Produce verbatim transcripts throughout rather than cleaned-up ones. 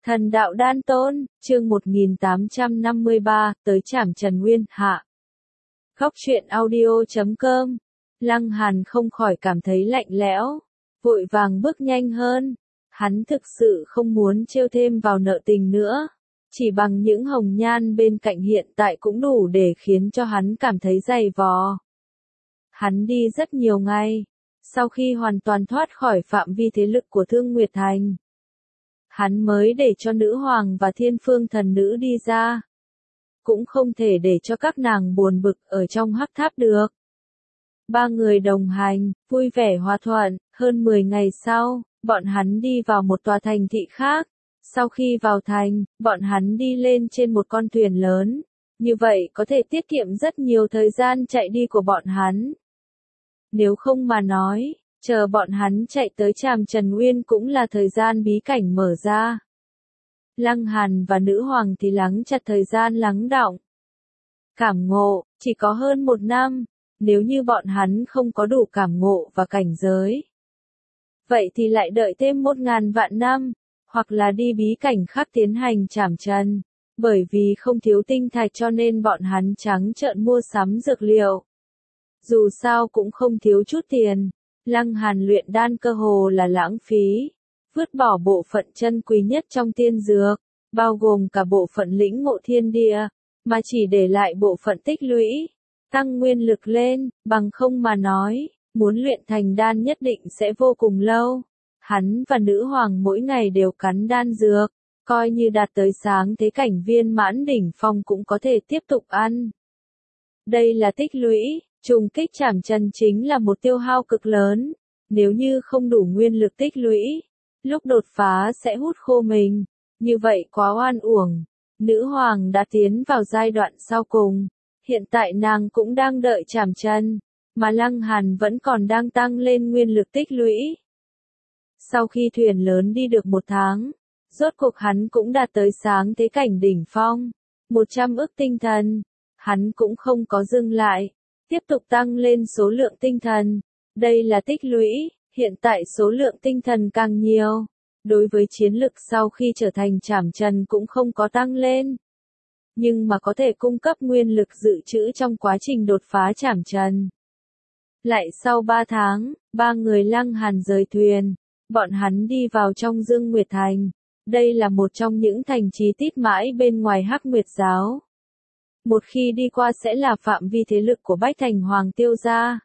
Thần đạo đan tôn, chương một nghìn tám trăm năm mươi ba, tới trảm Trần Nguyên, hạ. Góc truyện audio chấm com. Lăng Hàn không khỏi cảm thấy lạnh lẽo, vội vàng bước nhanh hơn. Hắn thực sự không muốn trêu thêm vào nợ tình nữa. Chỉ bằng những hồng nhan bên cạnh hiện tại cũng đủ để khiến cho hắn cảm thấy dày vò. Hắn đi rất nhiều ngày, sau khi hoàn toàn thoát khỏi phạm vi thế lực của Thương Nguyệt Thành, hắn mới để cho nữ hoàng và thiên phương thần nữ đi ra. Cũng không thể để cho các nàng buồn bực ở trong hắc tháp được. Ba người đồng hành, vui vẻ hòa thuận, hơn mười ngày sau, bọn hắn đi vào một tòa thành thị khác. Sau khi vào thành, bọn hắn đi lên trên một con thuyền lớn. Như vậy có thể tiết kiệm rất nhiều thời gian chạy đi của bọn hắn. Nếu không mà nói, chờ bọn hắn chạy tới trảm Trần Nguyên cũng là thời gian bí cảnh mở ra. Lăng Hàn và nữ hoàng thì lắng chặt thời gian lắng đọng. Cảm ngộ, chỉ có hơn một năm, nếu như bọn hắn không có đủ cảm ngộ và cảnh giới. Vậy thì lại đợi thêm một ngàn vạn năm, hoặc là đi bí cảnh khác tiến hành trảm Trần. Bởi vì không thiếu tinh thạch cho nên bọn hắn trắng trợn mua sắm dược liệu. Dù sao cũng không thiếu chút tiền, Lăng Hàn luyện đan cơ hồ là lãng phí, vứt bỏ bộ phận chân quý nhất trong tiên dược, bao gồm cả bộ phận lĩnh ngộ thiên địa, mà chỉ để lại bộ phận tích lũy, tăng nguyên lực lên, bằng không mà nói, muốn luyện thành đan nhất định sẽ vô cùng lâu. Hắn và nữ hoàng mỗi ngày đều cắn đan dược, coi như đạt tới sáng thế cảnh viên mãn đỉnh phong cũng có thể tiếp tục ăn. Đây là tích lũy. Trùng kích trảm Trần chính là một tiêu hao cực lớn, nếu như không đủ nguyên lực tích lũy, lúc đột phá sẽ hút khô mình, như vậy quá oan uổng. Nữ hoàng đã tiến vào giai đoạn sau cùng, hiện tại nàng cũng đang đợi trảm Trần, mà Lăng Hàn vẫn còn đang tăng lên nguyên lực tích lũy. Sau khi thuyền lớn đi được một tháng, rốt cuộc hắn cũng đạt tới sáng thế cảnh đỉnh phong, một trăm ức tinh thần, hắn cũng không có dừng lại. Tiếp tục tăng lên số lượng tinh thần. Đây là tích lũy, hiện tại số lượng tinh thần càng nhiều. Đối với chiến lực sau khi trở thành trảm Trần cũng không có tăng lên. Nhưng mà có thể cung cấp nguyên lực dự trữ trong quá trình đột phá trảm Trần. Lại sau ba tháng, ba người Lăng Hàn rời thuyền. Bọn hắn đi vào trong Dương Nguyệt Thành. Đây là một trong những thành trì tít mãi bên ngoài Hắc Nguyệt Giáo. Một khi đi qua sẽ là phạm vi thế lực của Bách Thành Hoàng Tiêu gia.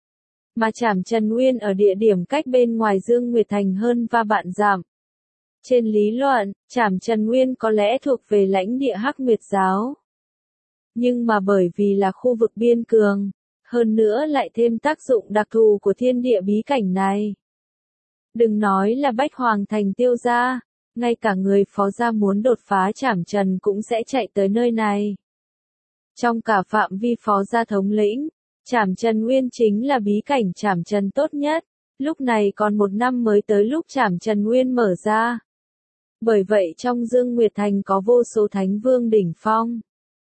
Mà trảm Trần Nguyên ở địa điểm cách bên ngoài Dương Nguyệt Thành hơn và vạn dặm. Trên lý luận, trảm Trần Nguyên có lẽ thuộc về lãnh địa Hắc Nguyệt Giáo. Nhưng mà bởi vì là khu vực biên cường, hơn nữa lại thêm tác dụng đặc thù của thiên địa bí cảnh này. Đừng nói là Bách Hoàng Thành Tiêu gia, ngay cả người phó gia muốn đột phá trảm Trần cũng sẽ chạy tới nơi này. Trong cả phạm vi phó gia thống lĩnh, trảm Trần Nguyên chính là bí cảnh trảm Trần tốt nhất, lúc này còn một năm mới tới lúc trảm Trần Nguyên mở ra. Bởi vậy trong Dương Nguyệt Thành có vô số thánh vương đỉnh phong.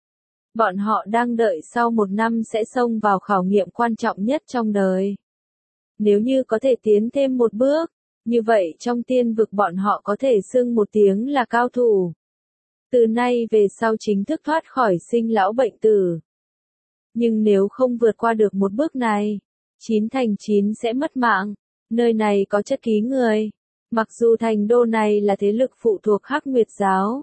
Bọn họ đang đợi sau một năm sẽ xông vào khảo nghiệm quan trọng nhất trong đời. Nếu như có thể tiến thêm một bước, như vậy trong tiên vực bọn họ có thể xưng một tiếng là cao thủ. Từ nay về sau chính thức thoát khỏi sinh lão bệnh tử. Nhưng nếu không vượt qua được một bước này, chín thành chín sẽ mất mạng. Nơi này có chất ký người. Mặc dù thành đô này là thế lực phụ thuộc Hắc Nguyệt Giáo.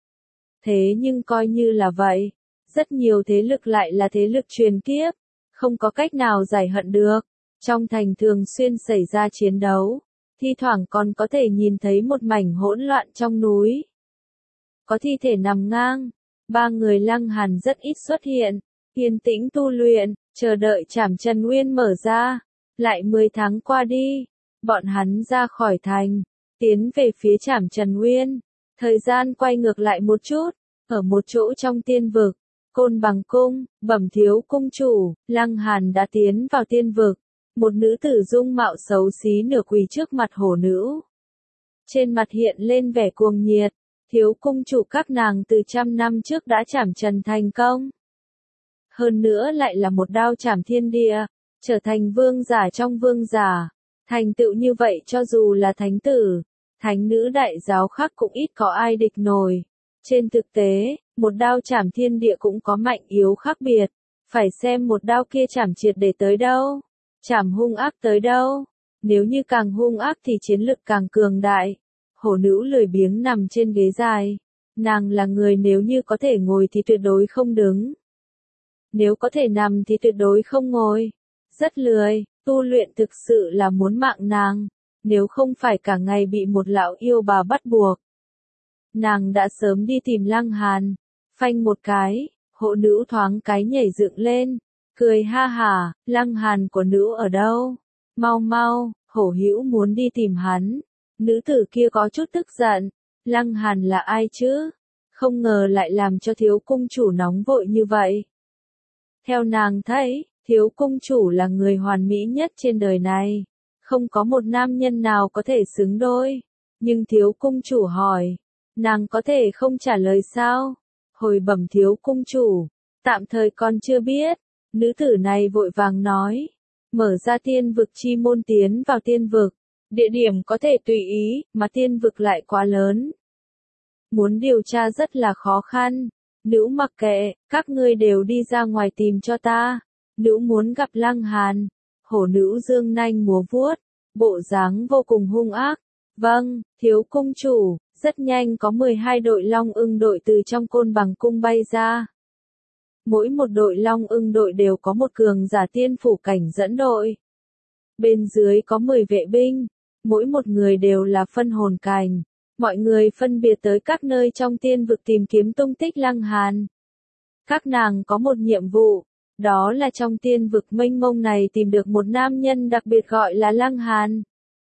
Thế nhưng coi như là vậy, rất nhiều thế lực lại là thế lực truyền kiếp. Không có cách nào giải hận được. Trong thành thường xuyên xảy ra chiến đấu. Thi thoảng còn có thể nhìn thấy một mảnh hỗn loạn trong núi. Có thi thể nằm ngang, ba người Lăng Hàn rất ít xuất hiện, yên tĩnh tu luyện, chờ đợi trảm Trần Nguyên mở ra. Lại mười tháng qua đi, bọn hắn ra khỏi thành, tiến về phía trảm Trần Nguyên. Thời gian quay ngược lại một chút, ở một chỗ trong tiên vực, Côn Bằng Cung, bẩm thiếu cung chủ, Lăng Hàn đã tiến vào tiên vực. Một nữ tử dung mạo xấu xí nửa quỳ trước mặt hổ nữ. Trên mặt hiện lên vẻ cuồng nhiệt. Thiếu cung chủ các nàng từ trăm năm trước đã trảm Trần thành công. Hơn nữa lại là một đao trảm thiên địa, trở thành vương giả trong vương giả. Thành tựu như vậy cho dù là thánh tử, thánh nữ đại giáo khác cũng ít có ai địch nổi. Trên thực tế, một đao chảm thiên địa cũng có mạnh yếu khác biệt, phải xem một đao kia chảm triệt để tới đâu, chảm hung ác tới đâu, nếu như càng hung ác thì chiến lực càng cường đại. Hổ nữ lười biếng nằm trên ghế dài, nàng là người nếu như có thể ngồi thì tuyệt đối không đứng. Nếu có thể nằm thì tuyệt đối không ngồi. Rất lười, tu luyện thực sự là muốn mạng nàng, nếu không phải cả ngày bị một lão yêu bà bắt buộc. Nàng đã sớm đi tìm Lăng Hàn, phanh một cái, hộ nữ thoáng cái nhảy dựng lên, cười ha hả, Lăng Hàn của nữ ở đâu? Mau mau, hổ hữu muốn đi tìm hắn. Nữ tử kia có chút tức giận, Lăng Hàn là ai chứ? Không ngờ lại làm cho thiếu cung chủ nóng vội như vậy. Theo nàng thấy, thiếu cung chủ là người hoàn mỹ nhất trên đời này. Không có một nam nhân nào có thể xứng đôi. Nhưng thiếu cung chủ hỏi, nàng có thể không trả lời sao? Hồi bẩm thiếu cung chủ, tạm thời còn chưa biết. Nữ tử này vội vàng nói, mở ra tiên vực chi môn tiến vào tiên vực. Địa điểm có thể tùy ý, mà tiên vực lại quá lớn. Muốn điều tra rất là khó khăn. Nữ mặc kệ, các ngươi đều đi ra ngoài tìm cho ta. Nữ muốn gặp Lăng Hàn. Hổ nữ dương nanh múa vuốt, bộ dáng vô cùng hung ác. Vâng, thiếu cung chủ, rất nhanh có mười hai đội Long Ưng đội từ trong Côn Bằng cung bay ra. Mỗi một đội Long Ưng đội đều có một cường giả tiên phủ cảnh dẫn đội. Bên dưới có mười vệ binh, mỗi một người đều là phân hồn cảnh. Mọi người phân biệt tới các nơi trong tiên vực tìm kiếm tung tích Lăng Hàn. Các nàng có một nhiệm vụ, đó là trong tiên vực mênh mông này tìm được một nam nhân đặc biệt gọi là Lăng Hàn.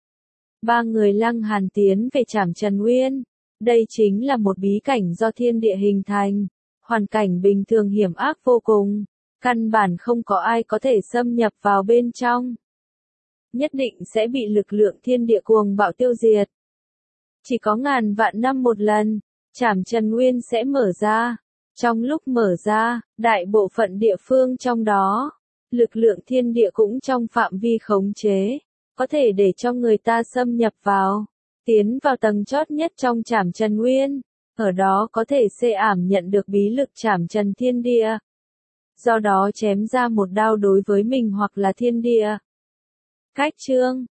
Ba người Lăng Hàn tiến về Trảm Trần Nguyên. Đây chính là một bí cảnh do thiên địa hình thành, hoàn cảnh bình thường hiểm ác vô cùng, căn bản không có ai có thể xâm nhập vào bên trong. Nhất định sẽ bị lực lượng thiên địa cuồng bạo tiêu diệt. Chỉ có ngàn vạn năm một lần, Trảm Trần Nguyên sẽ mở ra. Trong lúc mở ra, đại bộ phận địa phương trong đó, lực lượng thiên địa cũng trong phạm vi khống chế, có thể để cho người ta xâm nhập vào, tiến vào tầng chót nhất trong Trảm Trần Nguyên, ở đó có thể xê ảm nhận được bí lực Trảm Trần Thiên Địa. Do đó chém ra một đao đối với mình hoặc là thiên địa. Cách chương